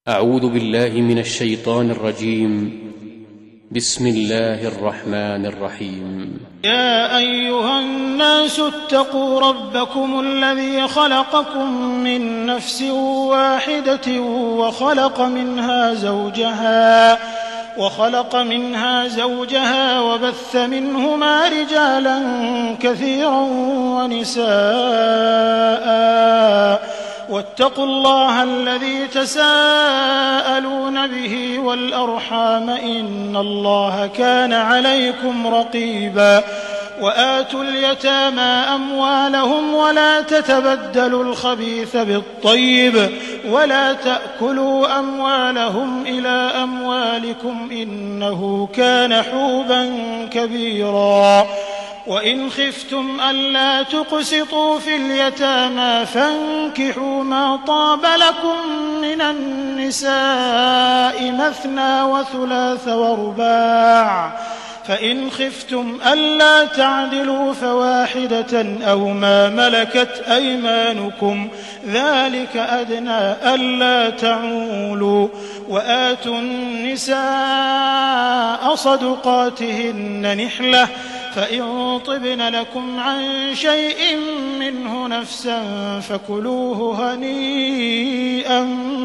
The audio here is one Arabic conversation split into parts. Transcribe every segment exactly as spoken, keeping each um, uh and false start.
أعوذ بالله من الشيطان الرجيم. بسم الله الرحمن الرحيم. يا أيها الناس اتقوا ربكم الذي خلقكم من نفس واحدة وخلق منها زوجها وخلق منها زوجها وبث منهما رجالا كثيرا ونساء واتقوا الله الذي تساءلون به والأرحام إن الله كان عليكم رقيبا وآتوا اليتامى أموالهم ولا تتبدلوا الخبيث بالطيب ولا تأكلوا أموالهم إلى أموالكم إنه كان حوبا كبيرا وإن خفتم ألا تقسطوا في اليتامى فانكحوا ما طاب لكم من النساء مثنى وثلاث ورباع فإن خفتم ألا تعدلوا فواحدة أو ما ملكت أيمانكم ذلك أدنى ألا تعولوا وآتوا النساء صدقاتهن نحلة فإن طبن لكم عن شيء منه نفسا فكلوه هنيئا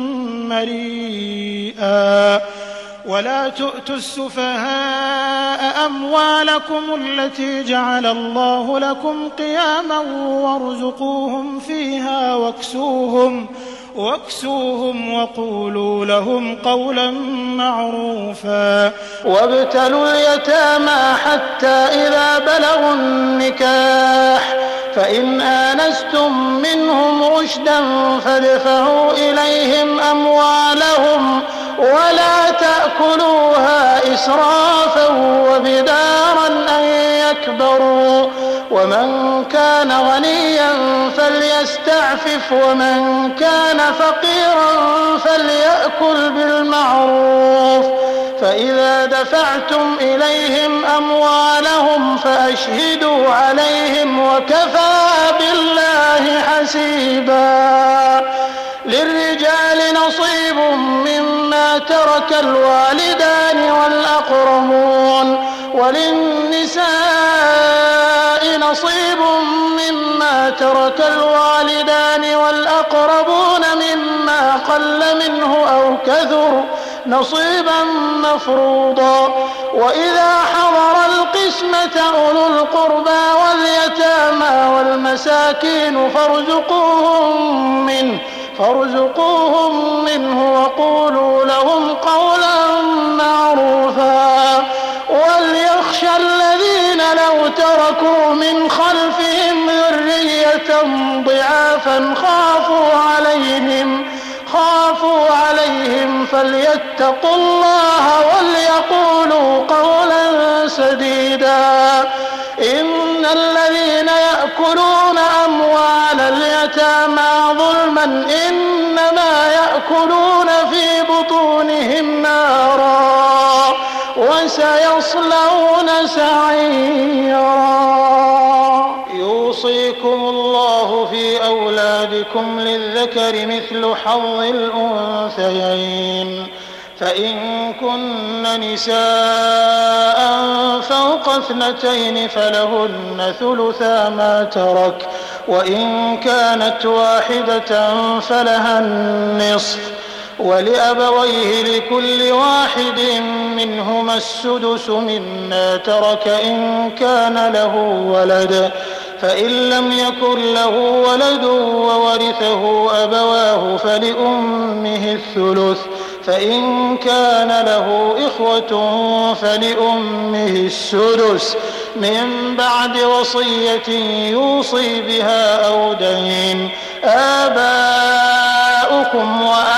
مريئا ولا تؤتوا السفهاء أموالكم التي جعل الله لكم قياما وارزقوهم فيها واكسوهم واكسوهم وقولوا لهم قولا معروفا وابتلوا اليتامى حتى إذا بلغوا النكاح فإن آنستم منهم رشدا فادفعوا إليهم أموالهم ولا تأكلوها إسرافا وبدارا أن يكبروا ومن كان غنيا فليستعفف ومن كان فقيرا فليأكل بالمعروف فإذا دفعتم إليهم أموالهم فأشهدوا عليهم وكفى بالله حسيبا للرجال نصيب مما ترك الوالدان والأقربون وللنساء نصيب مما ترك الوالدان والأقربون مما قل منه أو كثر نصيبا مفروضا وإذا حضر القسمة أولو القربى واليتامى والمساكين فارزقوهم منه فارزقوهم منه وقولوا لهم قولا معروفا وليخشى الذين لو تركوا من خلفهم ذرية ضعافا خافوا عليهم خافوا عليهم فليتقوا الله وليقولوا قولا سديدا إن الذين يأكلون أموال اليتامى ظلما إنما يأكلون في بطونهم نارا وسيصلون سعيرا يوصيكم الله في أولادكم للذكر مثل حظ الأنثيين فإن كن نساء فوق اثنتين فلهن ثلثا ما ترك وإن كانت واحدة فلها النصف ولأبويه لكل واحد منهما السدس مما ترك إن كان له ولد فإن لم يكن له ولد وورثه أبواه فلأمه الثلث فإن كان له إخوة فلأمه السدس من بعد وصية يوصي بها أو دين آباؤكم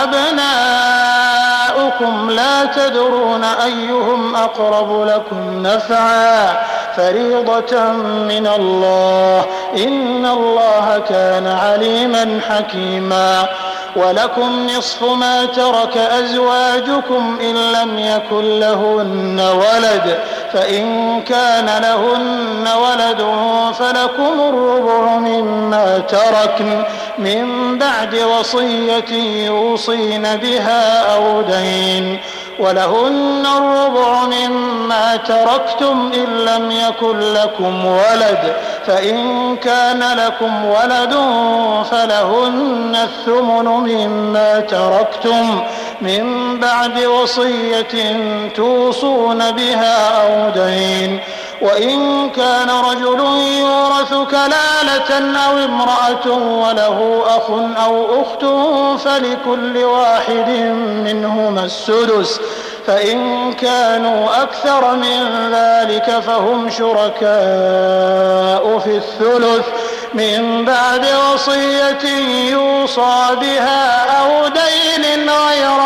وأبناؤكم لا تدرون أيهم أقرب لكم نفعا فريضة من الله إن الله كان عليما حكيما ولكم نصف ما ترك أزواجكم إن لم يكن لهن ولد فإن كان لهن ولد فلكم الربع مما تركن من بعد وصية يوصين بها أو دين ولهن الربع مما تركتم إن لم يكن لكم ولد فإن كان لكم ولد فلهن الثمن مما تركتم من بعد وصية توصون بها أو دين وإن كان رجل يورث كلالة أو امرأة وله أخ أو أخت فلكل واحد منهما السدس فإن كانوا أكثر من ذلك فهم شركاء في الثلث من بعد وصية يوصى بها أو دين غير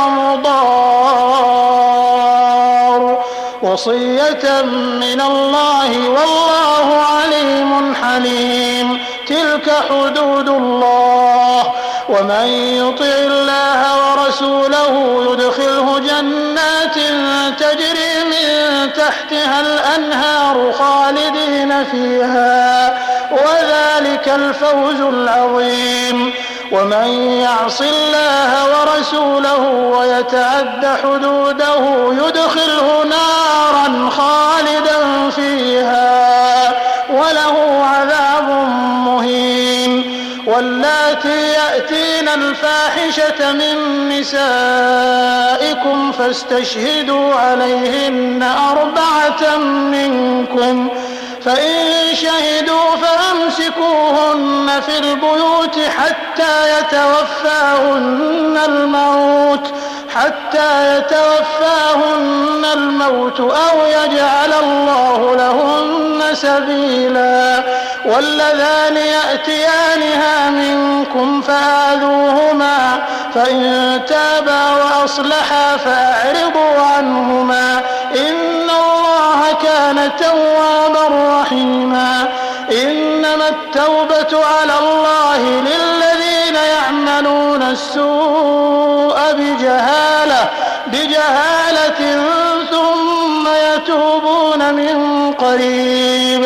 مضار وصية من الله والله عليم حليم. تلك حدود الله ومن يطع الله ورسوله يدخله جنات تجري من تحتها الأنهار خالدين فيها وذلك الفوز العظيم. ومن يعص الله ورسوله ويتعد حدوده يدخله نارا خالدا فيها وله عذاب مهين. واللاتي يأتين الفاحشة من نسائكم فاستشهدوا عليهن أربعة منكم فإن شهدوا فأمسكوهن في البيوت حتى يتوفاهن الموت حتى يتوفاهن الموت أو يجعل الله لهن سبيلا. واللذان يأتيانها منكم فآذوهما فإن تابا وأصلحا فأعرضوا عنهما إن الله كان توابا رحيما. إنما التوبة على الله للذين يعملون السوء بجهالة بجهالة ثم يتوبون من قريب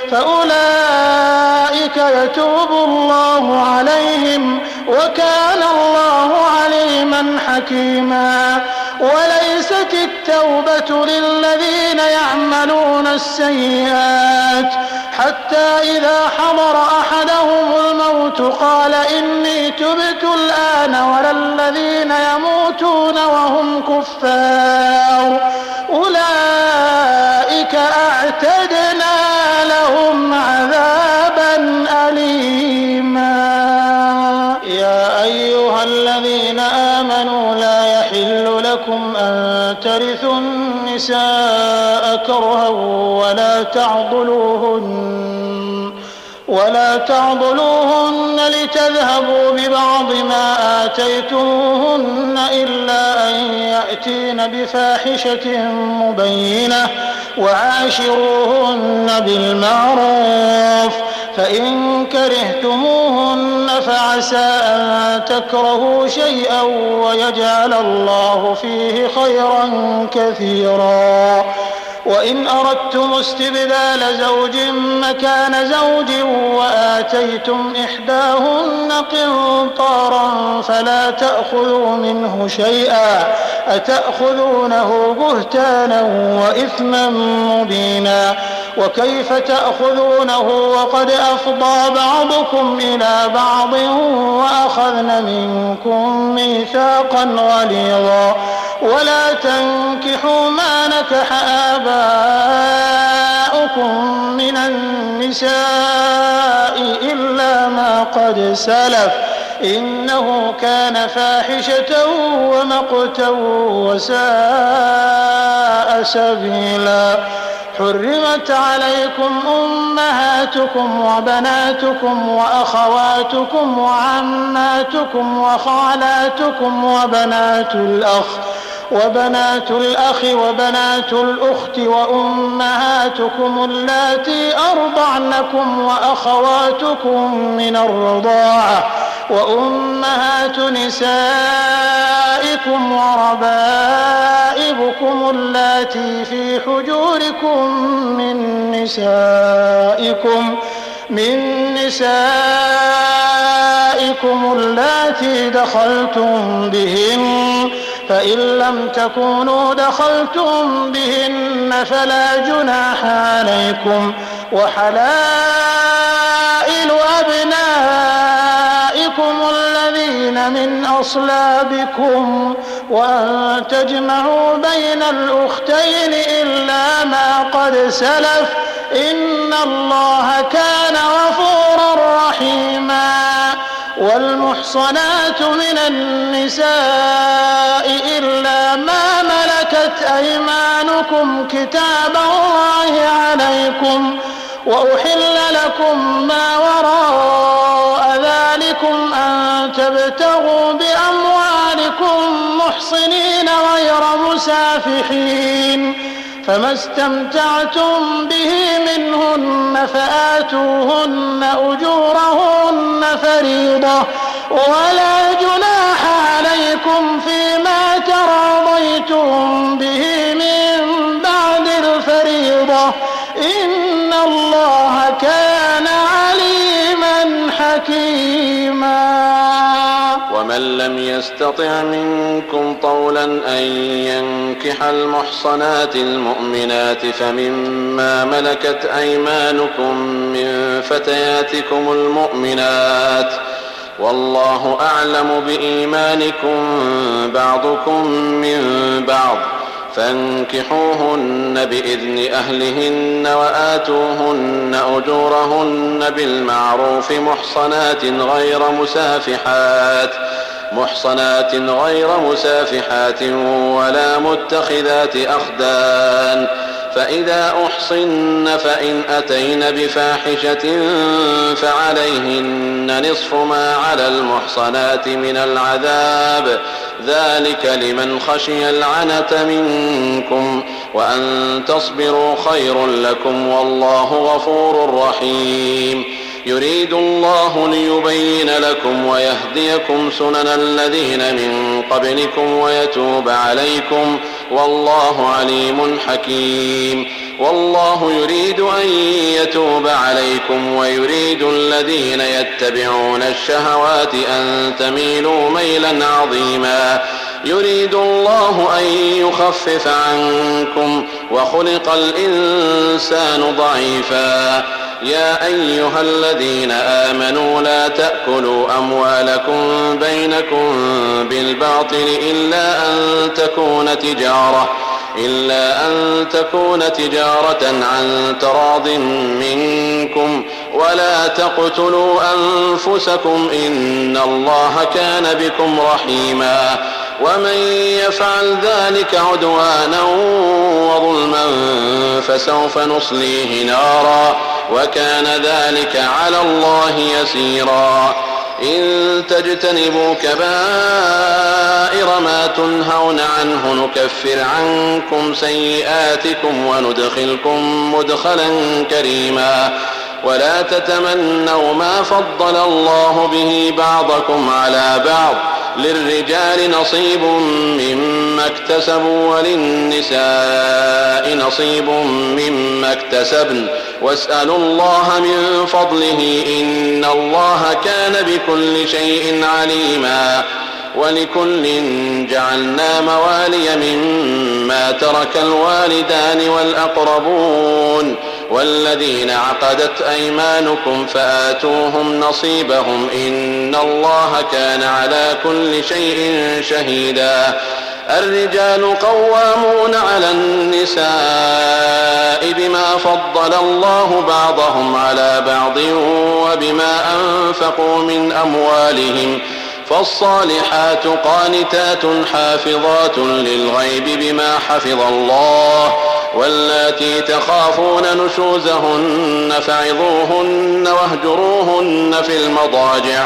فأولئك يتوب الله عليهم وكان الله عليما حكيما. وليست التوبة للذين يعملون السيئات حتى إذا حضر أحدهم الموت قال إني تبت الآن ولا الذين يموتون وهم كفار أولئك أعتدنا لهم عذابا أليما. يا أيها الذين آمنوا لا يحل لكم أن ترثوا النساء كرها ولا تعضلوهن ولا تعضلوهن لتذهبوا ببعض ما آتيتموهن إلا أن يأتين بفاحشة مبينة وعاشروهن بالمعروف فإن كرهتموهن فعسى أن تكرهوا شيئا ويجعل الله فيه خيرا كثيرا. وإن أردتم استبدال زوج مكان زوج وآتيتم إحداهن قنطارا فلا تأخذوا منه شيئا أتأخذونه بهتانا وإثما مبينا. وكيف تأخذونه وقد أفضى بعضكم إلى بعض وأخذن منكم ميثاقا غليظا. ولا تنكحوا ما نكح آباؤكم من النساء إلا ما قد سلف إنه كان فاحشة ومقتا وساء سبيلا. حرمت عليكم أمهاتكم وبناتكم وأخواتكم وعماتكم وخالاتكم وبنات الأخ وبنات الأخ وبنات الأخت وأمهاتكم اللاتي أرضعنكم وأخواتكم من الرضاعة وأمهات نسائكم وربائبكم اللاتي في حجوركم من نسائكم من نسائكم اللاتي دخلتم بهن، فإن لم تكونوا دخلتم بهن فلا جناح عليكم، وحلائل أبنائكم الذين من أصلابكم، وأن تجمعوا بين الأختين إلا ما قد سلف، إن الله كان غفورا رحيما. والمحصنات من النساء إلا ما ملكت أيمانكم كتاب الله عليكم، وأحل لكم ما وراء ذلكم أن تبتغوا بأموالكم محصنين غير مسافحين، فما استمتعتم به منهن فآتوهن أجورهن فريضة، ولا جناح عليكم فيما تراضيتم به من بعد الفريضة، إن الله كان عليما حكيما. ومن لم يستطع منكم طولا أن ينكح المحصنات المؤمنات فمما ملكت أيمانكم من فتياتكم المؤمنات، والله أعلم بإيمانكم بعضكم من بعض، فانكحوهن بإذن أهلهن وآتوهن أجورهن بالمعروف محصنات غير مسافحات محصنات غير مسافحات ولا متخذات أخدان، فإذا أحصن فإن أتين بفاحشة فعليهن نصف ما على المحصنات من العذاب، ذلك لمن خشي العنة منكم، وأن تصبروا خير لكم، والله غفور رحيم. يريد الله ليبين لكم ويهديكم سنن الذين من قبلكم ويتوب عليكم، والله عليم حكيم. والله يريد أن يتوب عليكم ويريد الذين يتبعون الشهوات أن تميلوا ميلا عظيما. يريد الله أن يخفف عنكم وخلق الإنسان ضعيفا. يا أيها الذين آمنوا لا تأكلوا أموالكم بينكم بالباطل إلا أن تكون تجارة إلا أن تكون تجارة عن تراض منكم، ولا تقتلوا أنفسكم إن الله كان بكم رحيما. ومن يفعل ذلك عدوانا وظلما فسوف نصليه نارا، وكان ذلك على الله يسيرا. إن تجتنبوا كبائر ما تنهون عنه نكفر عنكم سيئاتكم وندخلكم مدخلا كريما. ولا تتمنوا ما فضل الله به بعضكم على بعض، للرجال نصيب مما اكتسبوا وللنساء نصيب مما اكتسبن، واسألوا الله من فضله إن الله كان بكل شيء عليما. ولكل جعلنا موالي مما ترك الوالدان والأقربون والذين عقدت أيمانكم فآتوهم نصيبهم إن الله كان على كل شيء شهيدا. الرجال قوامون على النساء بما فضل الله بعضهم على بعض وبما أنفقوا من أموالهم، فالصالحات قانتات حافظات للغيب بما حفظ الله، واللاتي تخافون نشوزهن فعظوهن واهجروهن في المضاجع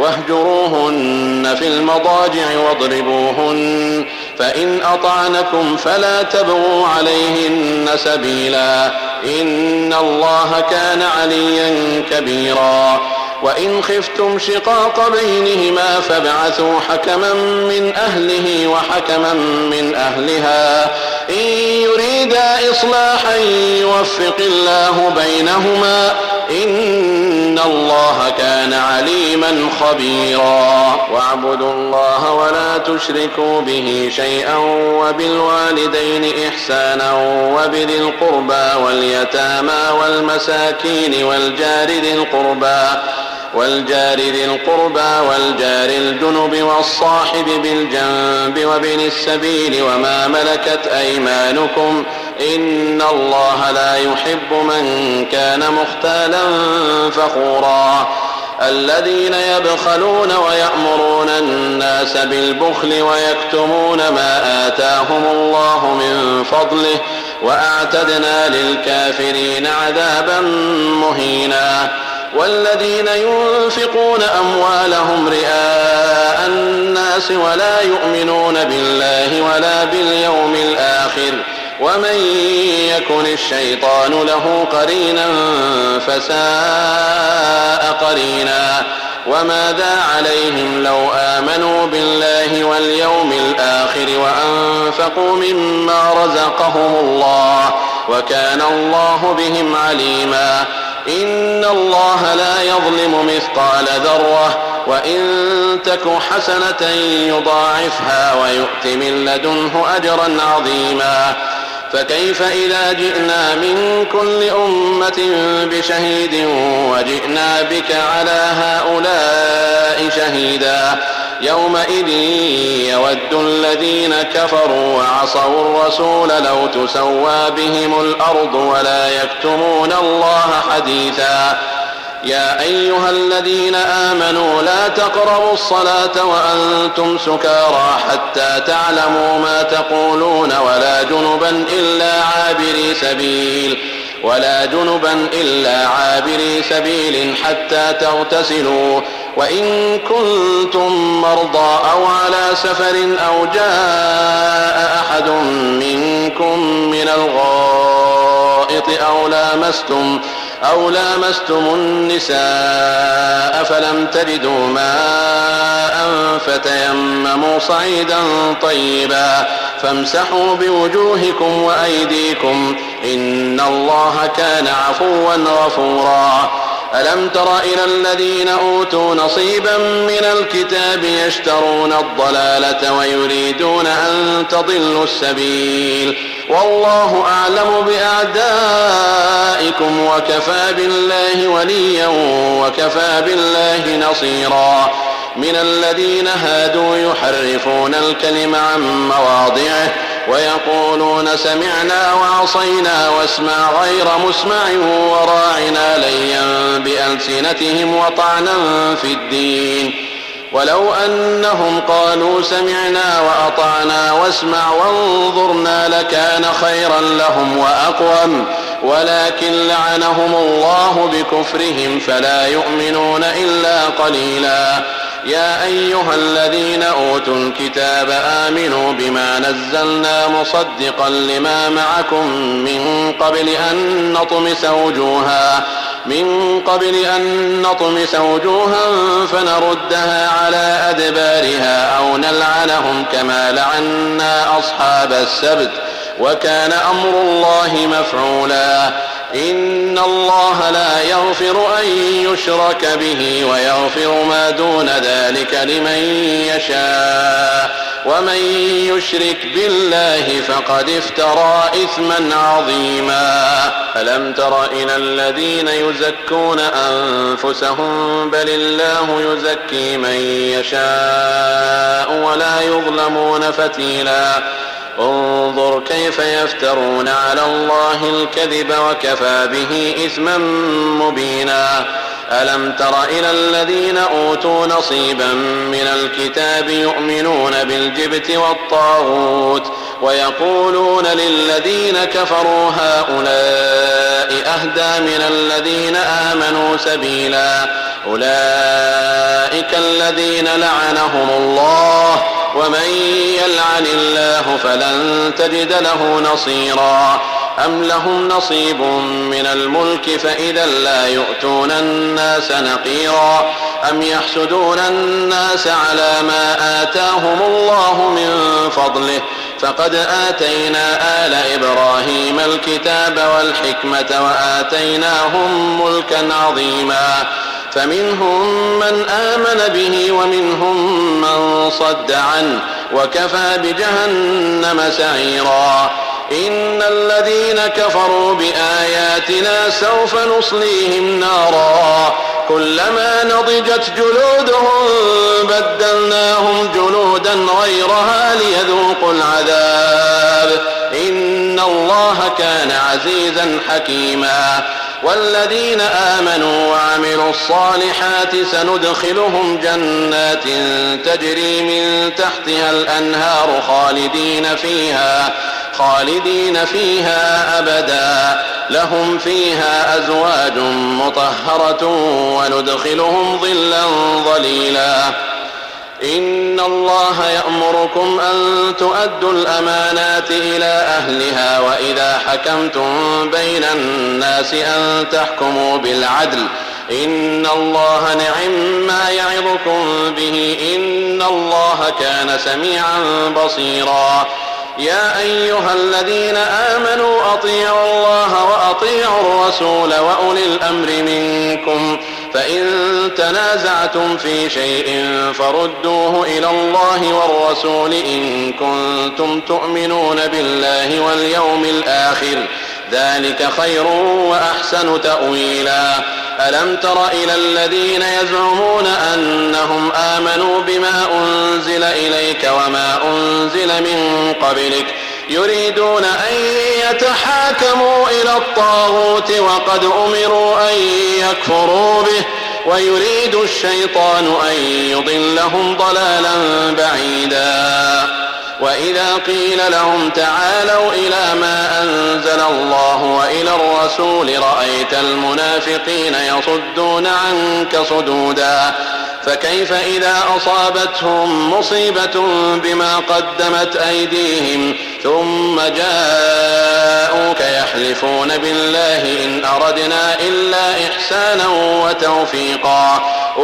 واهجروهن في المضاجع واضربوهن، فإن أطعنكم فلا تبغوا عليهن سبيلا إن الله كان عليا كبيرا. وإن خفتم شقاق بينهما فابعثوا حكما من أهله وحكما من أهلها إن يريدا إصلاحا يوفق الله بينهما إن الله كان عليما خبيرا. واعبدوا الله ولا تشركوا به شيئا وبالوالدين إحسانا وبذي القربى واليتامى والمساكين والجار ذي القربى والجار ذي القربى والجار الجنب والصاحب بالجنب وابن السبيل وما ملكت أيمانكم إن الله لا يحب من كان مختالا فخورا. الذين يبخلون ويأمرون الناس بالبخل ويكتمون ما آتاهم الله من فضله وأعتدنا للكافرين عذابا مهينا. والذين ينفقون أموالهم رئاء الناس ولا يؤمنون بالله ولا باليوم الآخر ومن يكن الشيطان له قرينا فساء قرينا. وماذا عليهم لو آمنوا بالله واليوم الآخر وأنفقوا مما رزقهم الله وكان الله بهم عليما. إن الله لا يظلم مثقال ذرة وإن تك حسنة يضاعفها ويؤت من لدنه أجرا عظيما. فكيف إذا جئنا من كل أمة بشهيد وجئنا بك على هؤلاء شهيدا يومئذ يود الذين كفروا وعصوا الرسول لو تسوى بهم الأرض ولا يكتمون الله حديثا. يا أيها الذين آمنوا لا تقربوا الصلاة وأنتم سكارى حتى تعلموا ما تقولون ولا جنبا إلا عابري سبيل ولا جنبا إلا عابري سبيل حتى تغتسلوا وإن كنتم مرضى أو على سفر أو جاء أحد منكم من الغائط أو لامستم أو لامستم النساء فلم تجدوا ماء فتيمموا صعيدا طيبا فامسحوا بوجوهكم وأيديكم إن الله كان عفوا غفورا. ألم تر إلى الذين أوتوا نصيبا من الكتاب يشترون الضلالة ويريدون أن تضلوا السبيل والله أعلم بأعدائكم وكفى بالله وليا وكفى بالله نصيرا. من الذين هادوا يحرفون الكلم عن مواضعه ويقولون سمعنا وعصينا واسمع غير مسمع وراعنا ليا بألسنتهم وطعنا في الدين ولو أنهم قالوا سمعنا وأطعنا واسمع وانظرنا لكان خيرا لهم وأقوم ولكن لعنهم الله بكفرهم فلا يؤمنون إلا قليلا. يا أيها الذين أوتوا الكتاب آمنوا بما نزلنا مصدقا لما معكم من قبل أن نطمس وجوها من قبل أن نطمس وجوها فنردها على أدبارها أو نلعنهم كما لعنا أصحاب السبت وكان أمر الله مفعولا. إن الله لا يغفر أن يشرك به ويغفر ما دون ذلك لمن يشاء ومن يشرك بالله فقد افترى إثما عظيما. ألم تر إلى الذين يزكون أنفسهم بل الله يزكي من يشاء ولا يظلمون فتيلا. انظر كيف يفترون على الله الكذب وكفى به إثما مبينا. ألم تر إلى الذين أوتوا نصيبا من الكتاب يؤمنون بالجبت والطاغوت ويقولون للذين كفروا هؤلاء أهدى من الذين آمنوا سبيلا. أولئك الذين لعنهم الله ومن يلعن الله فلن تجد له نصيرا. أم لهم نصيب من الملك فإذا لا يؤتون الناس نقيرا أم يحسدون الناس على ما آتاهم الله من فضله فقد آتينا آل إبراهيم الكتاب والحكمة وآتيناهم ملكا عظيما فمنهم من آمن به ومنهم من صد عنه وكفى بجهنم سعيرا إن الذين كفروا بآياتنا سوف نصليهم نارا كلما نضجت جلودهم بدلناهم جلودا غيرها ليذوقوا العذاب إن الله كان عزيزا حكيما والذين آمنوا وعملوا الصالحات سندخلهم جنات تجري من تحتها الأنهار خالدين فيها خالدين فيها أبدا لهم فيها أزواج مطهرة وندخلهم ظلا ظليلا إن الله يأمركم أن تؤدوا الأمانات إلى أهلها وإذا حكمتم بين الناس أن تحكموا بالعدل إن الله نعم ما يعظكم به إن الله كان سميعا بصيرا يا أيها الذين آمنوا أطيعوا الله وأطيعوا الرسول وأولي الأمر منكم فإن تنازعتم في شيء فردوه إلى الله والرسول إن كنتم تؤمنون بالله واليوم الآخر ذلك خير وأحسن تأويلا ألم تر إلى الذين يزعمون أنهم آمنوا بما أنزل إليك وما أنزل من قبلك يريدون أن يتحاكموا إلى الطاغوت وقد أمروا أن يكفروا به ويريد الشيطان أن يضلهم ضلالا بعيدا وإذا قيل لهم تعالوا إلى ما أنزل الله وإلى الرسول رأيت المنافقين يصدون عنك صدودا فكيف إذا أصابتهم مصيبة بما قدمت أيديهم ثم جاءوك يحلفون بالله إن أردنا إلا إحسانا وتوفيقا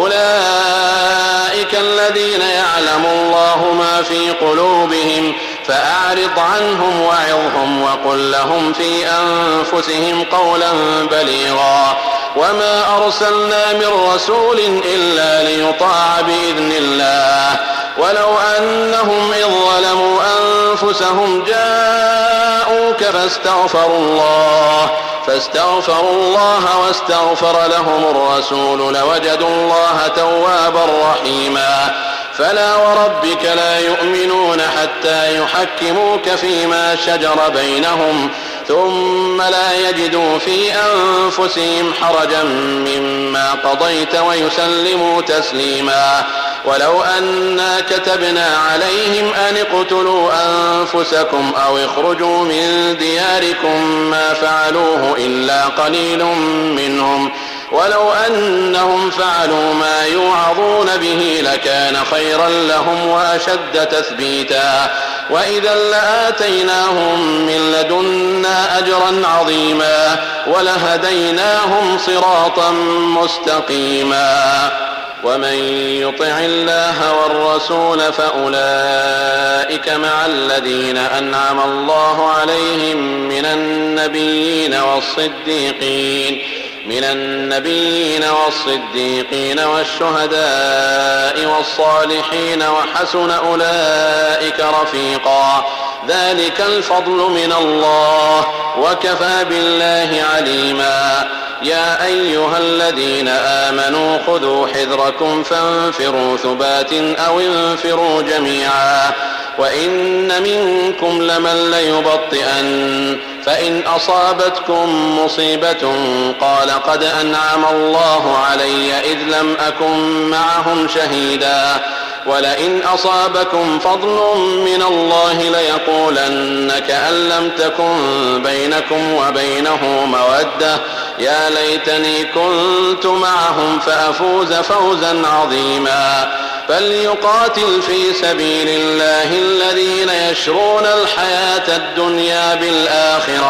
أولئك الذين يعلم الله ما في قلوبهم فأعرض عنهم وعظهم وقل لهم في أنفسهم قولا بليغا وما أرسلنا من رسول إلا ليطاع بإذن الله ولو أنهم إذ ظلموا أنفسهم جاءوك فاستغفروا الله فاستغفروا الله واستغفر لهم الرسول لوجدوا الله توابا رحيما فلا وربك لا يؤمنون حتى يحكموك فيما شجر بينهم ثم لا يجدوا في أنفسهم حرجا مما قضيت ويسلموا تسليما ولو أنا كتبنا عليهم أن اقتلوا أنفسكم أو اخرجوا من دياركم ما فعلوه إلا قليل منهم ولو أنهم فعلوا ما يوعظون به لكان خيرا لهم وأشد تثبيتا وإذا لآتيناهم من لدنا أجرا عظيما ولهديناهم صراطا مستقيما ومن يطع الله والرسول فأولئك مع الذين أنعم الله عليهم من النبيين والصديقين من النبيين والصديقين والشهداء والصالحين وحسن أولئك رفيقا ذلك الفضل من الله وكفى بالله عليما يا أيها الذين آمنوا خذوا حذركم فانفروا ثبات أو انفروا جميعا وإن منكم لمن ليبطئن فإن أصابتكم مصيبة قال قد أنعم الله علي إذ لم أكن معهم شهيدا ولئن أصابكم فضل من الله ليقولن كأن لم تكن بينكم وبينه مودة يا ليتني كنت معهم فأفوز فوزا عظيما فليقاتل في سبيل الله الذين يشرون الحياة الدنيا بالآخرة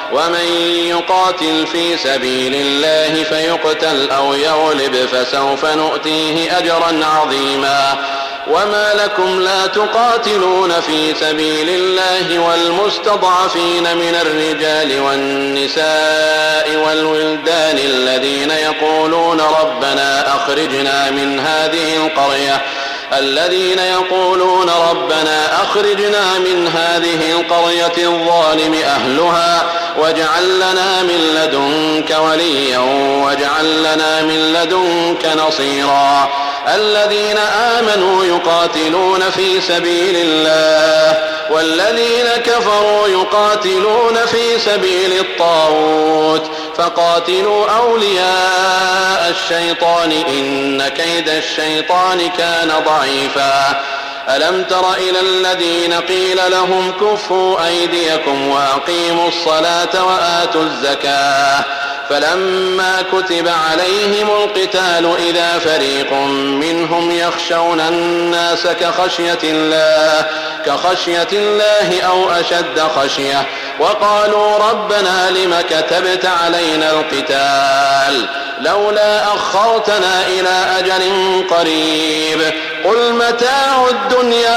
ومن يقاتل في سبيل الله فيقتل أو يغلب فسوف نؤتيه أجرا عظيما. وما لكم لا تقاتلون في سبيل الله والمستضعفين من الرجال والنساء والولدان الذين يقولون ربنا أخرجنا من هذه القرية الذين يقولون ربنا أخرجنا من هذه القرية الظالم أهلها واجعل لنا من لدنك وليا واجعل لنا من لدنك نصيرا. الذين آمنوا يقاتلون في سبيل الله والذين كفروا يقاتلون في سبيل الطاغوت فقاتلوا أولياء الشيطان إن كيد الشيطان كان ضعيفا. ألم تر إلى الذين قيل لهم كفوا أيديكم وأقيموا الصلاة وآتوا الزكاة فلما كتب عليهم القتال إذا فريق منهم يخشون الناس كخشية الله كخشية الله أو أشد خشية وقالوا ربنا لم كتبت علينا القتال لولا أخرتنا إلى أجل قريب قل متاع الدنيا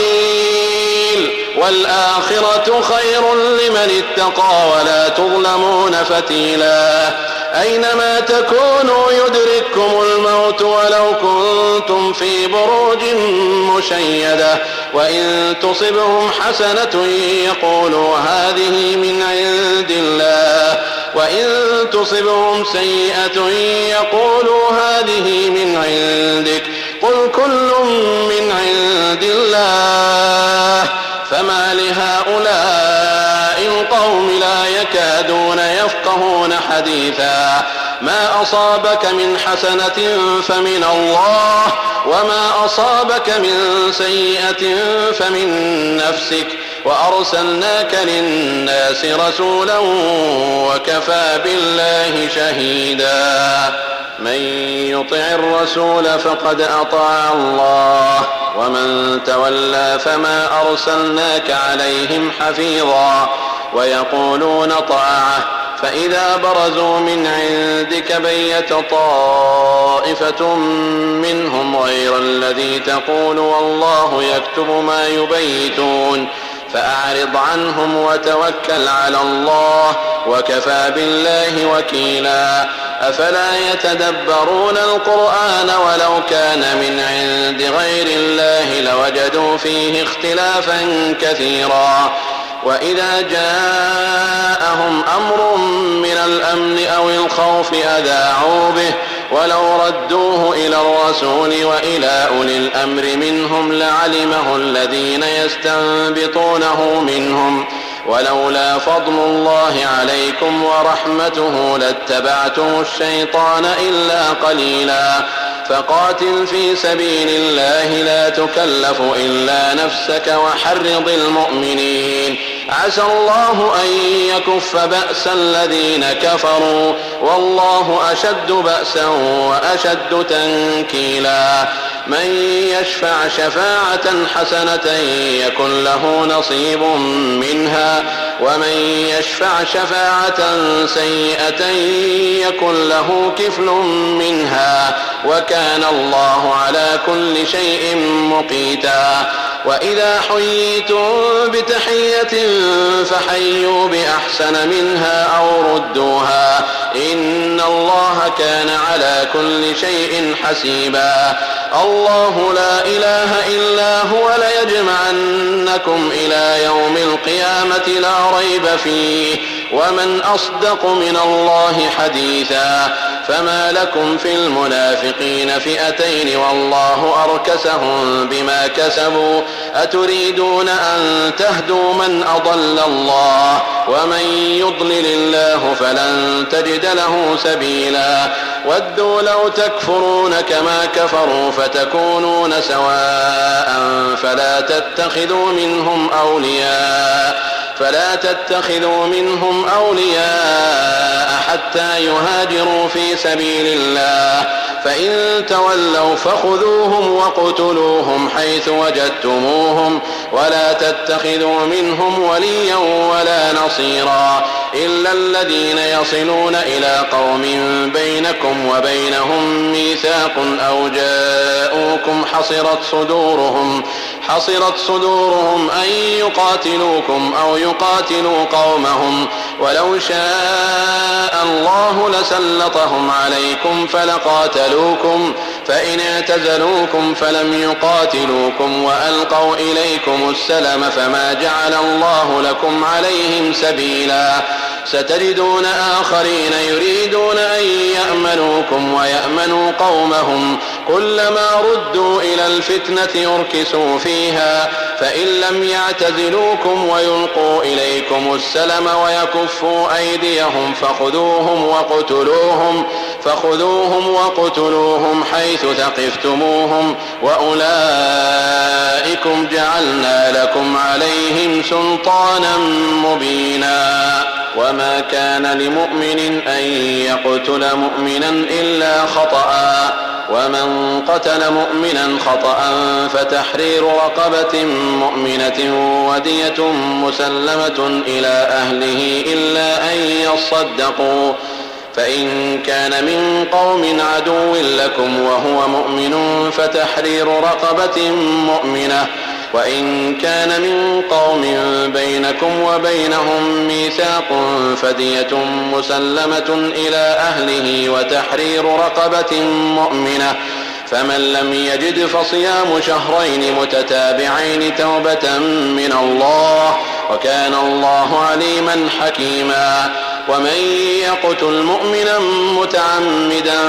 قليل والآخرة خير لمن اتقى ولا تظلمون فتيلا. أينما تكونوا يدرككم الموت ولو كنتم في بروج مشيدة وإن تصبهم حسنة يقولوا هذه من عند الله وإن تصبهم سيئة يقولوا هذه من عندك قل كل من عند الله فما لهؤلاء القوم لا يكادون يفقهون حديثا. ما أصابك من حسنة فمن الله وما أصابك من سيئة فمن نفسك وأرسلناك للناس رسولا وكفى بالله شهيدا. من يطع الرسول فقد أطاع الله ومن تولى فما أرسلناك عليهم حفيظا. ويقولون طاعة فإذا برزوا من عندك بيت طائفة منهم غير الذي تقول والله يكتب ما يبيتون فأعرض عنهم وتوكل على الله وكفى بالله وكيلا. أفلا يتدبرون القرآن ولو كان من عند غير الله لوجدوا فيه اختلافا كثيرا. وإذا جاءهم أمر من الأمن أو الخوف أذاعوا به ولو ردوه إلى الرسول وإلى أولي الأمر منهم لعلمه الذين يستنبطونه منهم ولولا فضل الله عليكم ورحمته لاتبعتم الشيطان إلا قليلا. فقاتل في سبيل الله لا تكلف إلا نفسك وحرض المؤمنين عسى الله أن يكف بأس الذين كفروا والله أشد بأسا وأشد تنكيلا. من يشفع شفاعة حسنة يكن له نصيب منها ومن يشفع شفاعة سيئة يكن له كفل منها وكان الله على كل شيء مقيتا. وإذا حييتم بتحية فحيوا بأحسن منها أو ردوها إن الله كان على كل شيء حسيبا. الله لا إله إلا هو ليجمعنكم إلى يوم القيامة لا ريب فيه ومن أصدق من الله حديثا. فما لكم في المنافقين فئتين والله أركسهم بما كسبوا أتريدون أن تهدوا من أضل الله ومن يضلل الله فلن تجد له سبيلا. ودوا لو تكفرون كما كفروا فتكونون سواء فلا تتخذوا منهم أولياء فلا تتخذوا منهم أولياء حتى يهاجروا في سبيل الله فإن تولوا فخذوهم وقتلوهم حيث وجدتموهم ولا تتخذوا منهم وليا ولا نصيرا. إلا الذين يصلون إلى قوم بينكم وبينهم ميثاق أو جاءوكم حصرت صدورهم حصرت صدورهم أن يقاتلوكم أو يقاتلوا قومهم ولو شاء الله لسلطهم عليكم فلقاتلوكم فإن اعتزلوكم فلم يقاتلوكم وألقوا إليكم السلم فما جعل الله لكم عليهم سبيلا ستجدون آخرين يريدون أن يأمنوكم ويأمنوا قومهم كلما ردوا إلى الفتنة أركسوا فيها فإن لم يعتزلوكم ويلقوا إليكم السلم ويكفوا أيديهم فخذوهم وقتلوهم فخذوهم وقتلوهم حيث ثقفتموهم وأولئكم جعلنا لكم عليهم سلطانا مبينا وما كان لمؤمن أن يقتل مؤمنا إلا خطأ ومن قتل مؤمنا خطأ فتحرير رقبة مؤمنة ودية مسلمة إلى أهله إلا أن يصدقوا فإن كان من قوم عدو لكم وهو مؤمن فتحرير رقبة مؤمنة وإن كان من قوم بينكم وبينهم ميثاق فدية مسلمة إلى أهله وتحرير رقبة مؤمنة فمن لم يجد فصيام شهرين متتابعين توبة من الله وكان الله عليما حكيما ومن يقتل مؤمنا متعمدا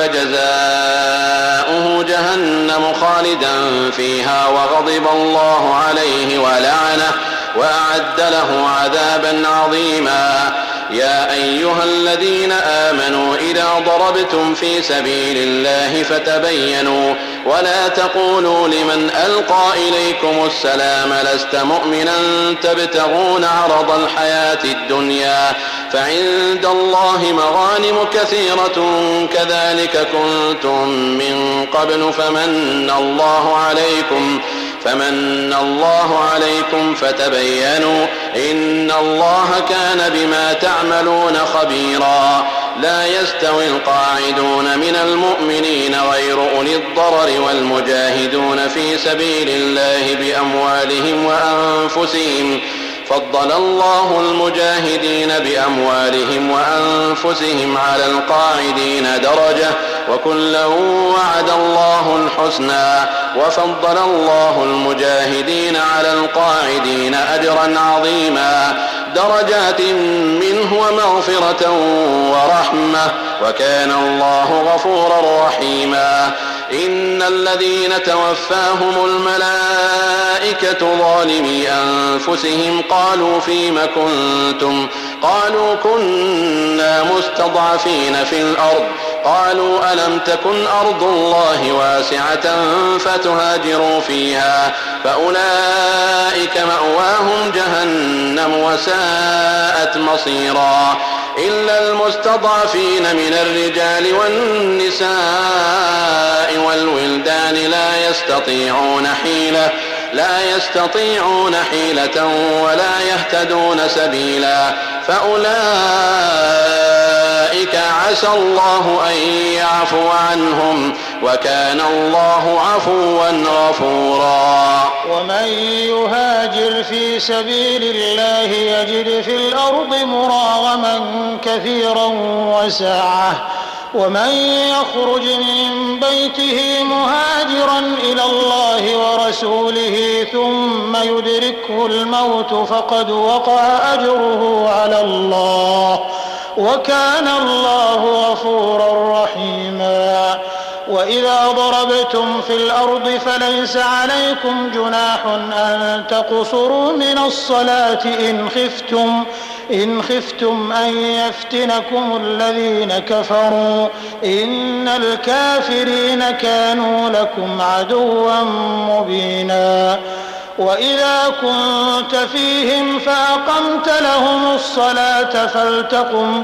فجزاؤه جهنم خالدا فيها وغضب الله عليه ولعنه وأعد له عذابا عظيما يا أيها الذين آمنوا إذا ضربتم في سبيل الله فتبينوا ولا تقولوا لمن ألقى إليكم السلام لست مؤمنا تبتغون عرض الحياة الدنيا فعند الله مغانم كثيرة كذلك كنتم من قبل فمن الله عليكم فمن الله عليكم فتبينوا إن الله كان بما تعملون خبيرا لا يستوي القاعدون من المؤمنين غير أولي الضرر والمجاهدون في سبيل الله بأموالهم وأنفسهم فضل الله المجاهدين بأموالهم وأنفسهم على القاعدين درجة وكلا وعد الله الحسنى وفضل الله المجاهدين على القاعدين أجرا عظيما درجات منه ومغفرة ورحمة وكان الله غفورا رحيما إن الذين توفاهم الملائكة ظالمي أنفسهم قالوا فيم كنتم قالوا كنا مستضعفين في الأرض قالوا ألم تكن أرض الله واسعة فتهاجروا فيها فأولئك مأواهم جهنم وساءت مصيرا إلا المستضعفين من الرجال والنساء والولدان لا يستطيعون حيلة لا يستطيعون حيلة ولا يهتدون سبيلا فأولئك عسى الله أن يعفو عنهم وكان الله عفوا غفورا ومن يهاجر في سبيل الله يجد في الأرض مراغما كثيرا وسعة ومن يخرج من بيته مهاجرا إلى الله ورسوله ثم يدركه الموت فقد وقع أجره على الله وكان الله غفورا رحيما وإذا ضربتم في الأرض فليس عليكم جناح أن تقصروا من الصلاة إن خفتم إن خفتم أن يفتنكم الذين كفروا إن الكافرين كانوا لكم عدوا مبينا وإذا كنت فيهم فأقمت لهم الصلاة فلتقم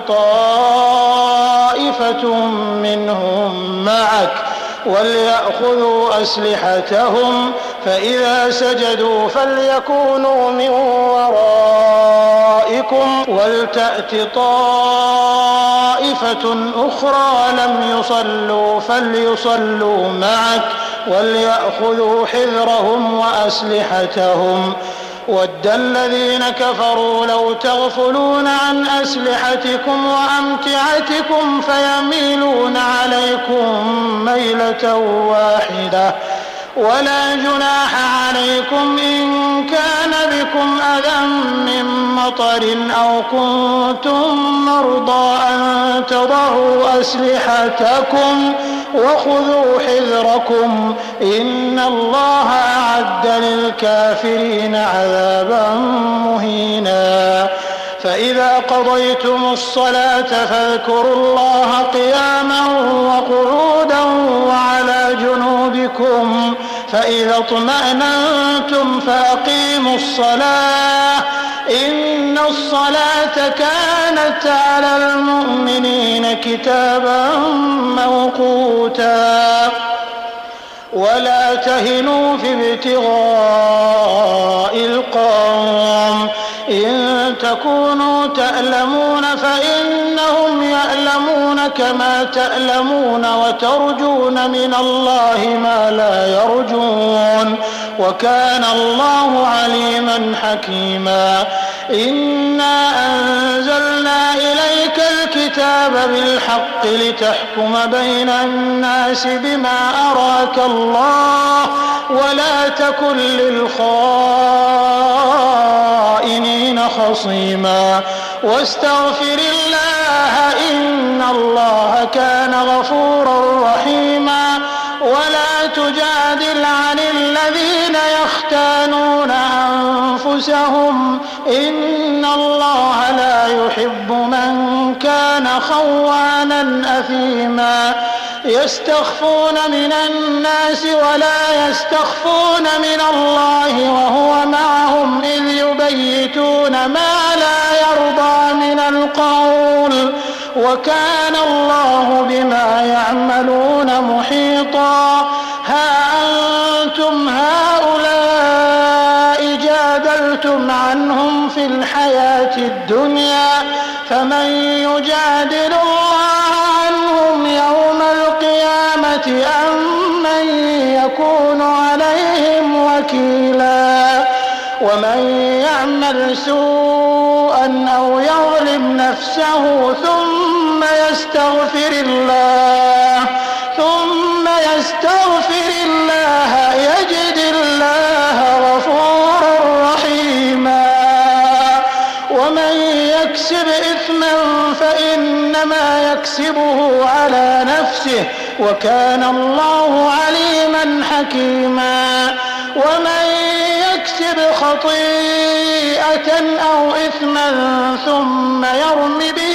طائفة منهم معك وليأخذوا أسلحتهم فإذا سجدوا فليكونوا من ورائكم وَلْتَأْتِ طَائِفَةٌ أُخْرَىٰ لَمْ يُصَلُّوا فَلْيُصَلُّوا مَعَكَ وَلْيَأْخُذُوا حِذْرَهُمْ وَأَسْلِحَتَهُمْ وَدَّ الَّذِينَ كَفَرُوا لَوْ تَغْفُلُونَ عَنْ أَسْلِحَتِكُمْ وَأَمْتِعَتِكُمْ فَيَمِيلُونَ عَلَيْكُمْ مَيْلَةً وَاحِدَةً وَلَا جُنَاحَ عَلَيْكُمْ إِن كَانَ بِكُمْ أَذًى مِّن مَّطَرٍ أَوْ كُنتُم مَّرْضَىٰ أَن تَضَعُوا أَسْلِحَتَكُمْ وَخُذُوا حِذْرَكُمْ إِنَّ اللَّهَ أَعَدَّ لِلْكَافِرِينَ عَذَابًا مُّهِينًا فَإِذَا قَضَيْتُمُ الصَّلَاةَ فاذكروا الله قِيَامًا وَقُعُودًا وَعَلَىٰ جُنُوبِكُمْ فَإِذَا اطْمَأْنَنتُمْ فَأَقِيمُوا الصَّلَاةَ إِنَّ الصَّلَاةَ كَانَتْ عَلَى الْمُؤْمِنِينَ كِتَابًا مَّوْقُوتًا وَلَا تَهِنُوا فِي ابْتِغَاءِ الْقَوْمِ إِن تَكُونُوا تَأْلَمُونَ فَإِنَّهُمْ يَأْلَمُونَ كَمَا تَأْلَمُونَ وَتَرْجُونَ مِنَ اللَّهِ مَا لَا يَرْجُونَ وَكَانَ اللَّهُ عَلِيمًا حَكِيمًا إِنَّا أَنزَلْنَا إِلَيْكَ الْكِتَابَ بِالْحَقِّ لِتَحْكُمَ بَيْنَ النَّاسِ بِمَا أَرَاكَ اللَّهُ وَلَا تَكُن لِّلْخَائِنِينَ خَصِيمًا وَاسْتَغْفِرِ اللَّهَ إِنَّ اللَّهَ كَانَ غَفُورًا رَّحِيمًا وَلَا تُجَادِلْ عَنِ الَّذِينَ يَخْتَانُونَ أَنفُسَهُمْ إِنَّ الله لا يحب من كان خوانا أثيما يستخفون من الناس ولا يستخفون من الله وهو معهم إذ يبيتون ما لا يرضى من القول وكان الله بما يعملون محيطا ها أنتم هؤلاء جادلتم عنهم في الحياة الدنيا فمن يجادل الله عنهم يوم القيامة أم من يكون عليهم وكيلا ومن يعمل سوءا أو يظلم نفسه ثم يستغفر الله ثم يستغفر الله يجد الله غفورا رحيما ومن يكسب إثما فإنما يكسبه على نفسه وكان الله عليما حكيما ومن يكسب خطيئة أو إثما ثم يرم به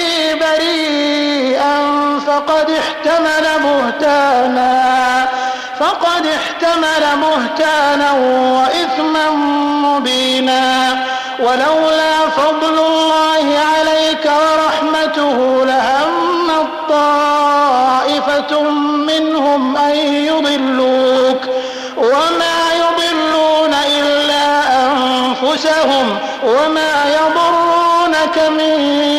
بريئا فقد احتمل بهتانا فقد احتمل بهتانا وإثما مبينا ولولا فضل الله عليك ورحمته لهم طائفة منهم أن يضلوك وما يضلون إلا أنفسهم وما يضرونك من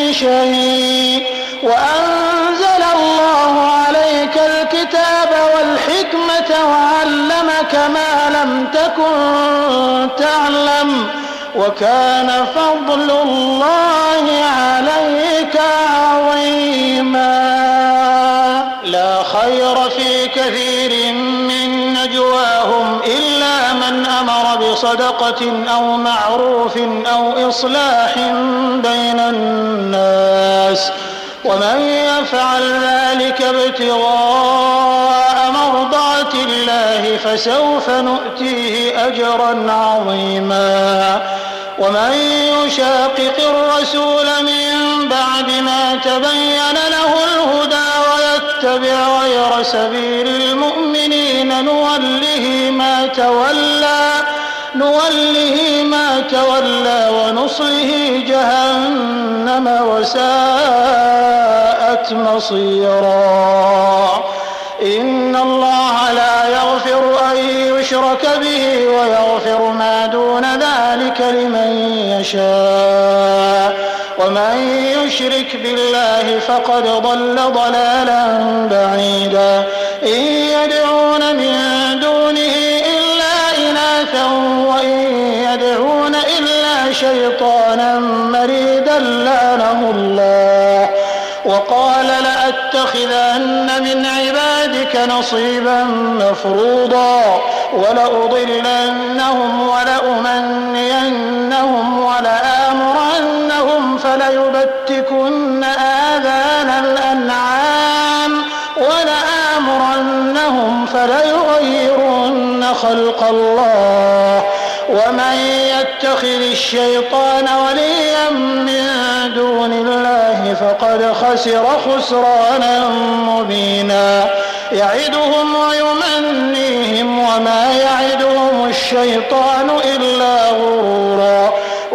شيء وأنزل الله عليك الكتاب والحكمة وعلمك ما لم تكن تعلم وكان فضل الله عليك عظيما لا خير في كثير من نجواهم إلا من أمر بصدقة أو معروف أو إصلاح بين الناس ومن يفعل ذلك ابتغاء مرضات الله فسوف نؤتيه أجرا عظيما ومن يشاقق الرسول من بعد ما تبين له الهدى ويتبع غير سبيل المؤمنين نوله ما تولى نوله ما تولى ونصله جهنم وساءت مصيرا إن الله لا يغفر أن يشرك به ويغفر ما دون ذلك لمن يشاء ومن يشرك بالله فقد ضل ضلالا بعيدا إن يدعون من دونه إلا إناثا وإن يدعون إلا شيطانا مريدا لعنه الله وقال لأتخذن من عبادك نصيبا مفروضا ولأضلنهم ولأمنينهم ولآمرنهم فليبتكن آذان الأنعام ولآمرنهم فليغيرن خلق الله ومن يتخذ الشيطان وليا من دون الله فقد خسر خسرانا مبينا يعدهم ويمنيهم وما يعدهم الشيطان إلا غرورا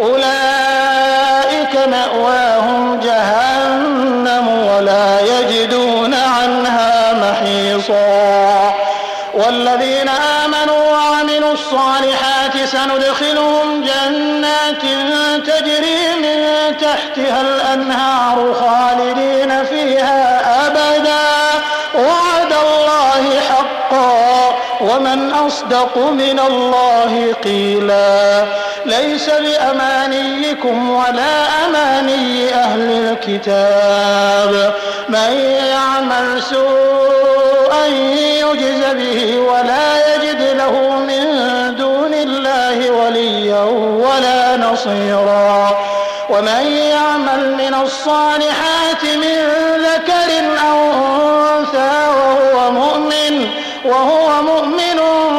أولئك مأواهم جهنم ولا يجدون عنها محيصا والذين آمنوا وعملوا الصالحات سندخلهم جنات تجري من تحتها الأنهار خالدين فيها أبدا وعد الله حقا ومن أصدق من الله قيلا ليس بأمانيكم ولا أماني أهل الكتاب من يعمل سوءا يجز به ولا يجد له من دون الله وليا ولا نصيرا ومن يعمل من الصالحات من ذكر أو أنثى وهو مؤمن وهو مؤمن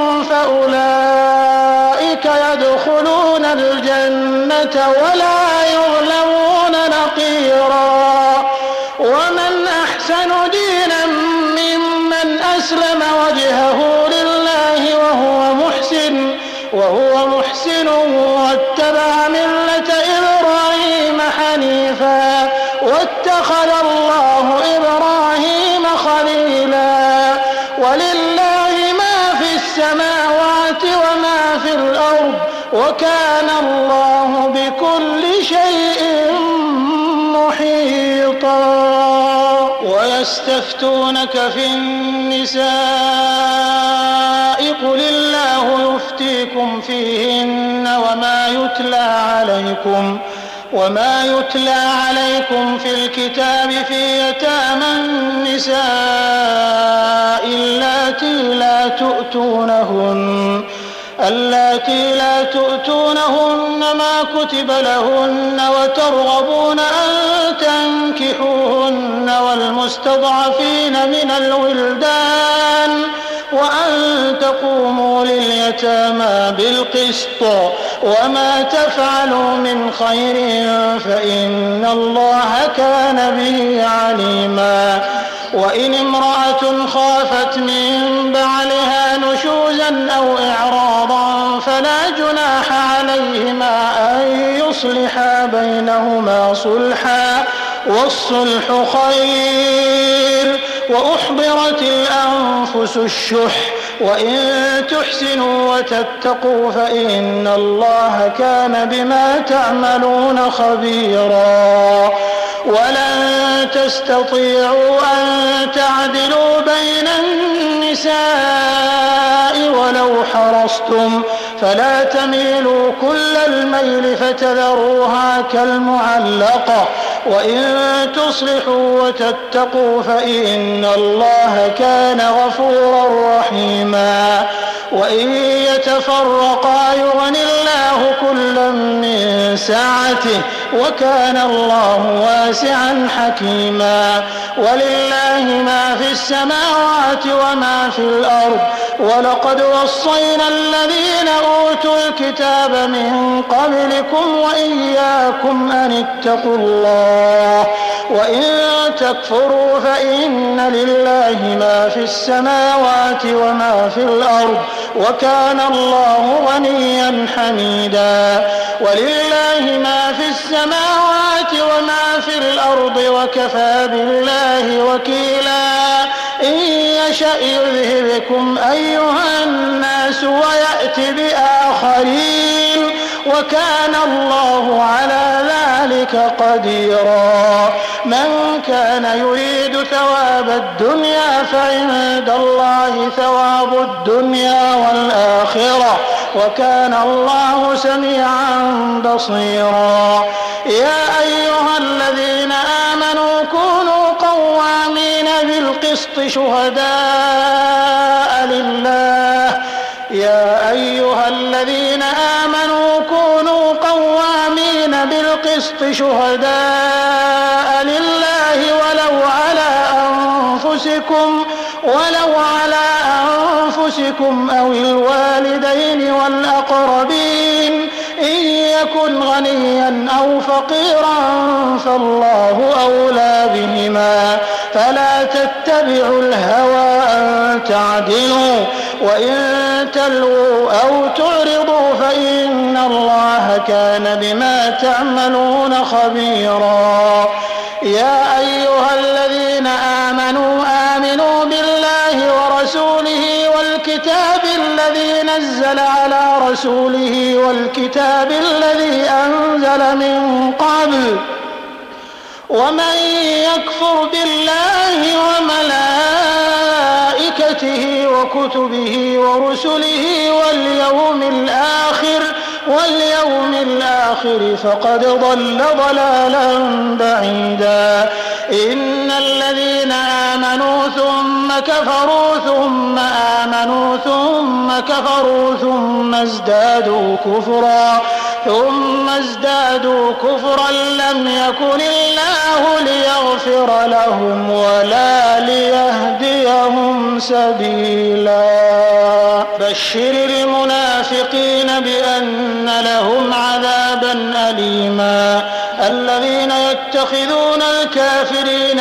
فأولئك يدخلون الجنة ولا يظلمون نقيرا ومن أحسن دينا ممن أسلم وجهه لله وهو محسن وهو محسن واتبع ملة إبراهيم حنيفا واتخذ الله إبراهيم خليلا ولله ما في السماوات وما في الأرض وكان الله بكل شيء محيطا ويستفتونك في النساء قل الله يفتيكم فيهن وما يتلى عليكم وما يتلى عليكم في الكتاب في يتامى النساء اللاتي لا تؤتونهن اللاتي لا تؤتونهن ما كتب لهن وترغبون أن تنكحوهن والمستضعفين من الولدان وأن تقوموا لليتامى بالقسط وما تفعلوا من خير فإن الله كان به عليما وإن امرأة خافت من بعلها نشوزا أو إعراضا فلا جناح عليهما أن يصلحا بينهما صلحا والصلح خير وأحضرت الأنفس الشح وإن تحسنوا وتتقوا فإن الله كان بما تعملون خبيرا ولن تستطيعوا أن تعدلوا بين النساء ولو حرصتم فلا تميلوا كل الميل فتذروها كالمعلقة وإن تصلحوا وتتقوا فإن الله كان غفورا رحيما وإن يتفرقا يغني الله كلا من سعته وكان الله واسعا حكيما ولله ما في السماوات وما في الأرض ولقد وصينا الذين أوتوا الكتاب من قبلكم وإياكم أن اتقوا الله وإن تكفروا فإن لله ما في السماوات وما في الأرض وكان الله غنيا حميدا ولله ما في السماوات وما في الأرض وكفى بالله وكيلا إن يشأ يذهبكم أيها الناس ويأت بآخرين وكان الله على ذلك ذلك قديرا من كان يريد ثواب الدنيا فعند الله ثواب الدنيا والآخرة وكان الله سميعا بصيرا يا أيها الذين آمنوا كونوا قوامين بالقسط شهداء لله يا أيها الذين آمنوا كونوا قوامين بالقسط شهداء لله ولو على أنفسكم ولو على أنفسكم أو الوالدين والأقربين إن يكن غنيا أو فقيرا فالله أولى بهما فلا تتبعوا الهوى أن تعدلوا وإن تلووا أو تعرضوا فإن الله كان بما تعملون خبيرا يا أيها الذين آمنوا آمنوا بالله ورسوله والكتاب الذي نزل على رسوله والكتاب الذي أنزل من قبل ومن يكفر بالله وملائكته وكتبه ورسله واليوم الآخر واليوم الآخر فقد ضل ضلالا بعيدا إن الذين آمنوا ثم كفروا ثم آمنوا ثم كفروا ثم ازدادوا كفرا ثم ازدادوا كفرا لم يكن الله ليغفر لهم ولا ليهديهم سبيلا بشر المنافقين بأن لهم عذابا أليما الذين يتخذون الكافرين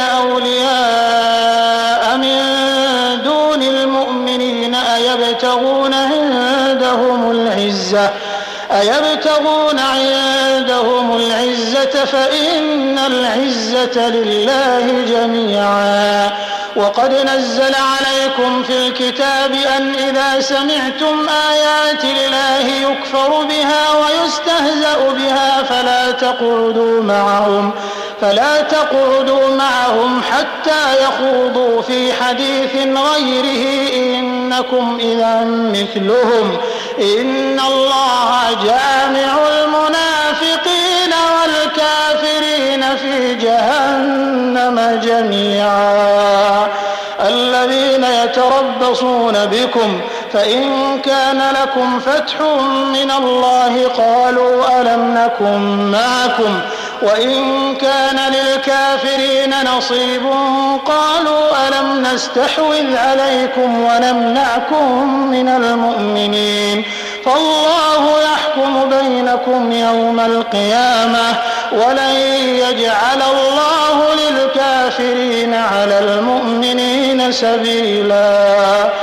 أولياء من دون المؤمنين أيبتغون عندهم العزة أيبتغون عندهم العزة فإن العزة لله جميعا وقد نزل عليكم في الكتاب أن إذا سمعتم آيات الله يكفر بها ويستهزأ بها فلا تقعدوا معهم فلا تقعدوا معهم حتى يخوضوا في حديث غيره إنكم إذا مثلهم إن الله جامع المنافقين والكافرين في جهنم جميعا الذين يتربصون بكم فإن كان لكم فتح من الله قالوا ألم نكن معكم وإن كان للكافرين نصيب قالوا ألم نستحوذ عليكم ونمنعكم من المؤمنين فالله يحكم بينكم يوم القيامة ولن يجعل الله للكافرين على المؤمنين سبيلا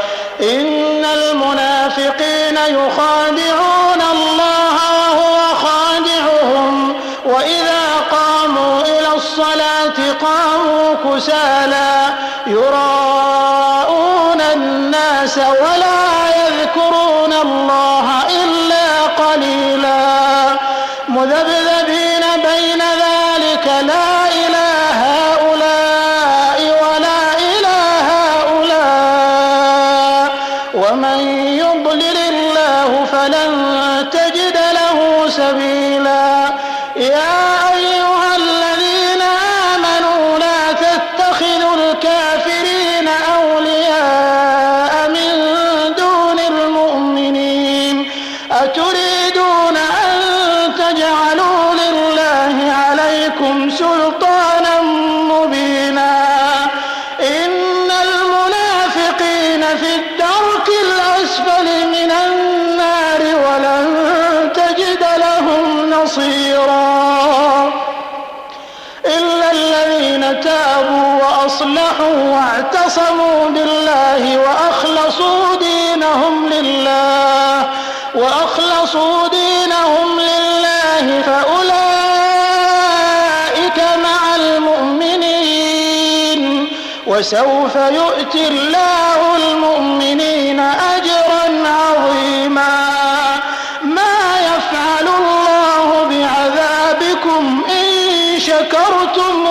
إن المنافقين يخادعون الله وهو خادعهم وإذا قاموا إلى الصلاة قاموا كسالى يراءون الناس ولا يذكرون الله إلا قليلا مذبذبين بين ذلك لا إله هؤلاء ولا إله هؤلاء ومن يضلل الله فلن تجد له سبيلا يا أيها الذين آمنوا لا تتخذوا الكافرين أولياء من دون المؤمنين أتريدون أن تجعلوا لله عليكم سلطانا مبينا إن المنافقين في الدرك الأسفل من النار ولن تجد لهم نصيرا إلا الذين تابوا وأصلحوا واعتصموا بالله وأخلصوا دينهم لله وأخلصوا دينهم لله فأولئك مع المؤمنين وسوف يؤتي الله المؤمنين أجرا عظيما ما يفعل الله بعذابكم إن شكرتم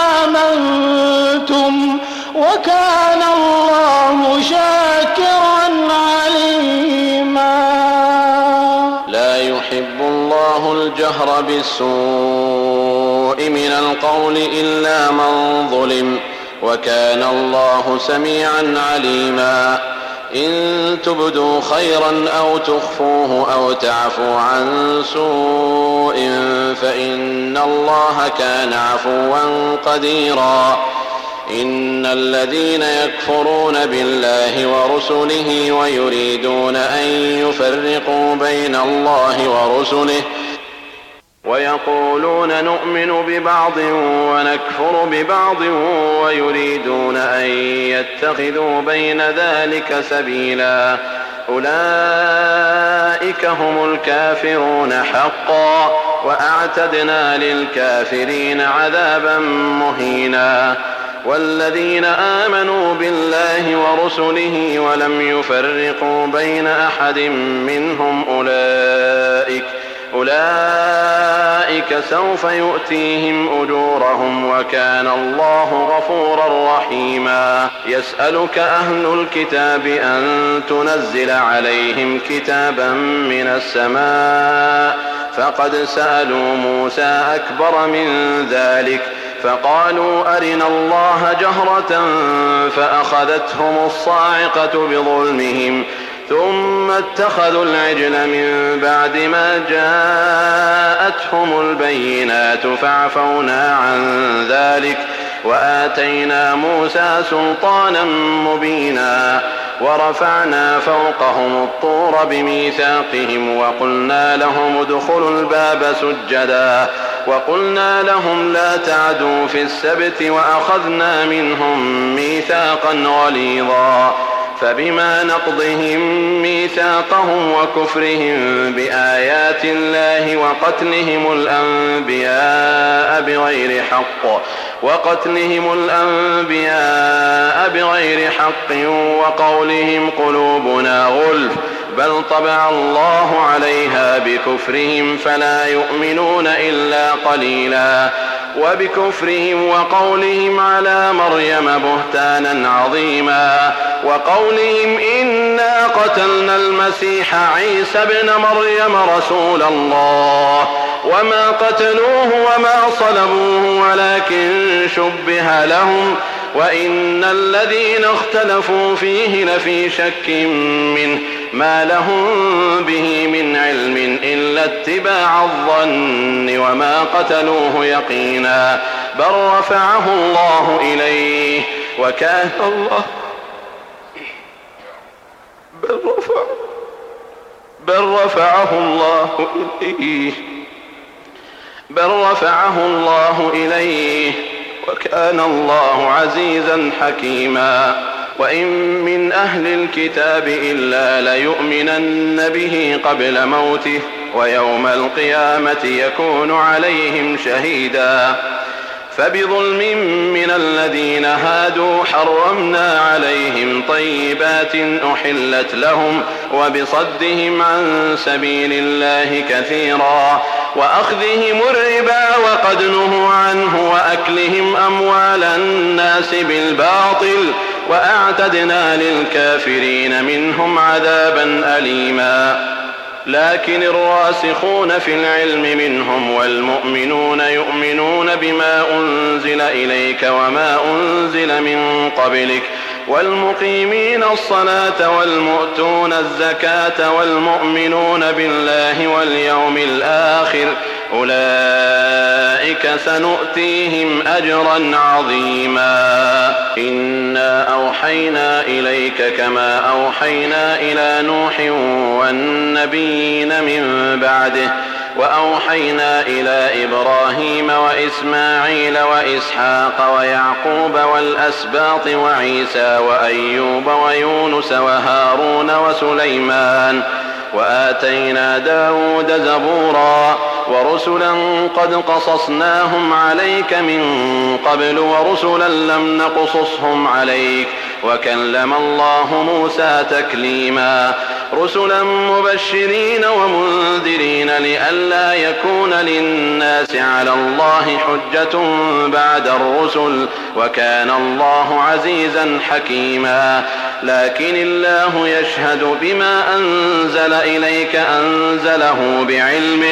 وآمنتم وكان الله شاكرا عليما. لا يحب الله الجهر بالسوء من القول إلا من ظلم وكان الله سميعا عليما. إن تبدوا خيرا أو تخفوه أو تعفوا عن سوء فإن الله كان عفوا قديرا. إن الذين يكفرون بالله ورسله ويريدون أن يفرقوا بين الله ورسله ويقولون نؤمن ببعض ونكفر ببعض ويريدون أن يتخذوا بين ذلك سبيلا أولئك هم الكافرون حقا وأعتدنا للكافرين عذابا مهينا. والذين آمنوا بالله ورسله ولم يفرقوا بين أحد منهم أولئك أولئك سوف يؤتيهم أجورهم وكان الله غفورا رحيما. يسألك أهل الكتاب أن تنزل عليهم كتابا من السماء فقد سألوا موسى أكبر من ذلك فقالوا أرنا الله جهرة فأخذتهم الصاعقة بظلمهم ثم اتخذوا العجل من بعد ما جاءتهم البينات فعفونا عن ذلك وآتينا موسى سلطانا مبينا. ورفعنا فوقهم الطور بميثاقهم وقلنا لهم ادخلوا الباب سجدا وقلنا لهم لا تعدوا في السبت وأخذنا منهم ميثاقا غليظا. فبما نقضهم ميثاقهم وكفرهم بآيات الله وقتلهم الأنبياء بغير حق وقتلهم الأنبياء بغير حق وقولهم قلوبنا غلف بل طبع الله عليها بكفرهم فلا يؤمنون إلا قليلا. وبكفرهم وقولهم على مريم بهتانا عظيما وقولهم إنا قتلنا المسيح عيسى ابن مريم رسول الله وما قتلوه وما صلبوه ولكن شبه لهم وإن الذين اختلفوا فيه لفي شك منه ما لهم به من علم إلا اتباع الظن وما قتلوه يقينا بل رفعه الله إليه وكان الله بل, رفع بل رفعه الله إليه بل رفعه الله إليه وكان الله عزيزا حكيما. وإن من أهل الكتاب إلا ليؤمنن به قبل موته ويوم القيامة يكون عليهم شهيدا. فبظلم من الذين هادوا حرمنا عليهم طيبات أحلت لهم وبصدهم عن سبيل الله كثيرا وأخذهم الربا وقد نهوا عنه وأكلهم أموال الناس بالباطل وأعتدنا للكافرين منهم عذابا أليما. لكن الراسخون في العلم منهم والمؤمنون يؤمنون بما أنزل إليك وما أنزل من قبلك والمقيمين الصلاة والمؤتون الزكاة والمؤمنون بالله واليوم الآخر أولئك سنؤتيهم أجرا عظيما. إنا أوحينا إليك كما أوحينا إلى نوح والنبيين من بعده وأوحينا إلى إبراهيم وإسماعيل وإسحاق ويعقوب والأسباط وعيسى وأيوب ويونس وهارون وسليمان وآتينا داود زبورا ورسلا قد قصصناهم عليك من قبل ورسلا لم نقصصهم عليك وكلم الله موسى تكليما. رسلا مبشرين ومنذرين لئلا يكون للناس على الله حجة بعد الرسل وكان الله عزيزا حكيما لكن الله يشهد بما أنزل إليك أنزله بعلمه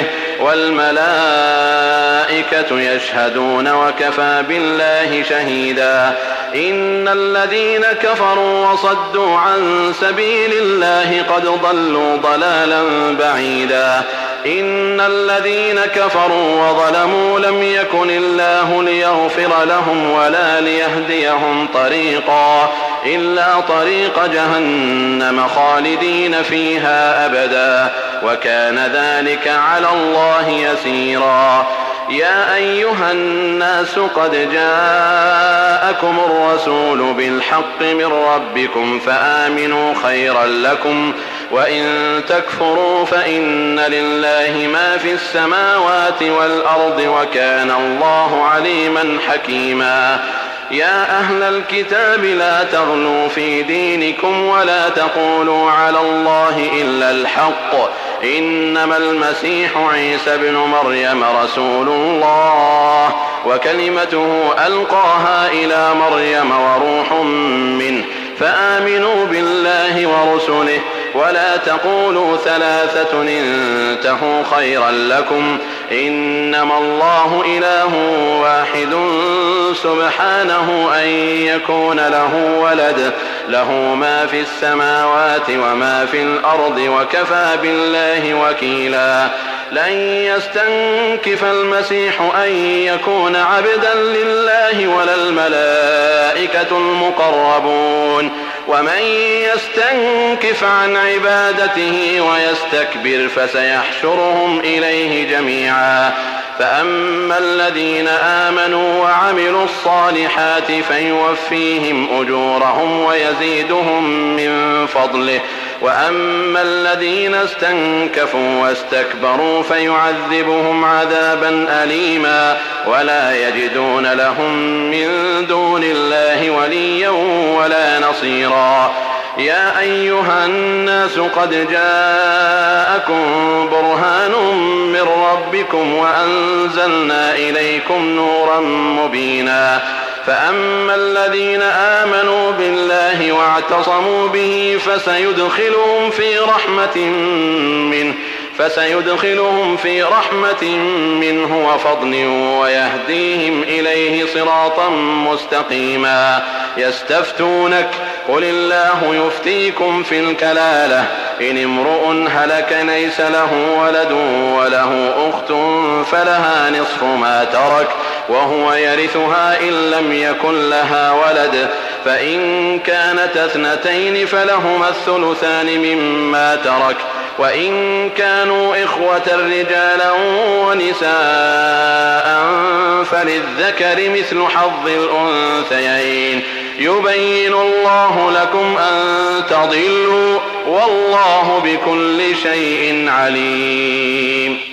والملائكة يشهدون وكفى بالله شهيدا إن الذين كفروا وصدوا عن سبيل الله قد ضلوا ضلالا بعيدا إن الذين كفروا وظلموا لم يكن الله ليغفر لهم ولا ليهديهم طريقا إلا طريق جهنم خالدين فيها أبدا وكان ذلك على الله يسيرا يا أيها الناس قد جاءكم الرسول بالحق من ربكم فآمنوا خيرا لكم وإن تكفروا فإن لله ما في السماوات والأرض وكان الله عليما حكيما يا أهل الكتاب لا تغلوا في دينكم ولا تقولوا على الله إلا الحق إنما المسيح عيسى بن مريم رسول الله وكلمته ألقاها إلى مريم وروح منه فآمنوا بالله ورسله ولا تقولوا ثلاثة انتهوا خيرا لكم إنما الله إله واحد سبحانه أن يكون له ولد له ما في السماوات وما في الأرض وكفى بالله وكيلا لن يستنكف المسيح أن يكون عبدا لله ولا الملائكة المقربون ومن يستنكف عن عبادته ويستكبر فسيحشرهم إليه جميعا فأما الذين آمنوا وعملوا الصالحات فيوفيهم أجورهم ويزيدهم من فضله وأما الذين استنكفوا واستكبروا فيعذبهم عذابا أليما ولا يجدون لهم من دون الله وليا ولا نصيرا يا أيها الناس قد جاءكم برهان من ربكم وأنزلنا إليكم نورا مبينا فأما الذين آمنوا بالله واعتصموا به فسيدخلهم في رحمة منه فسيدخلهم في رحمة منه وفضل ويهديهم إليه صراطا مستقيما يستفتونك قل الله يفتيكم في الكلالة إن امرؤ هلك ليس له ولد وله أخت فلها نصف ما ترك وهو يرثها إن لم يكن لها ولد فإن كانت اثنتين فلهما الثلثان مما ترك وإن كانوا إخوة رجالا ونساء فللذكر مثل حظ الأنثيين يبين الله لكم أن تضلوا والله بكل شيء عليم.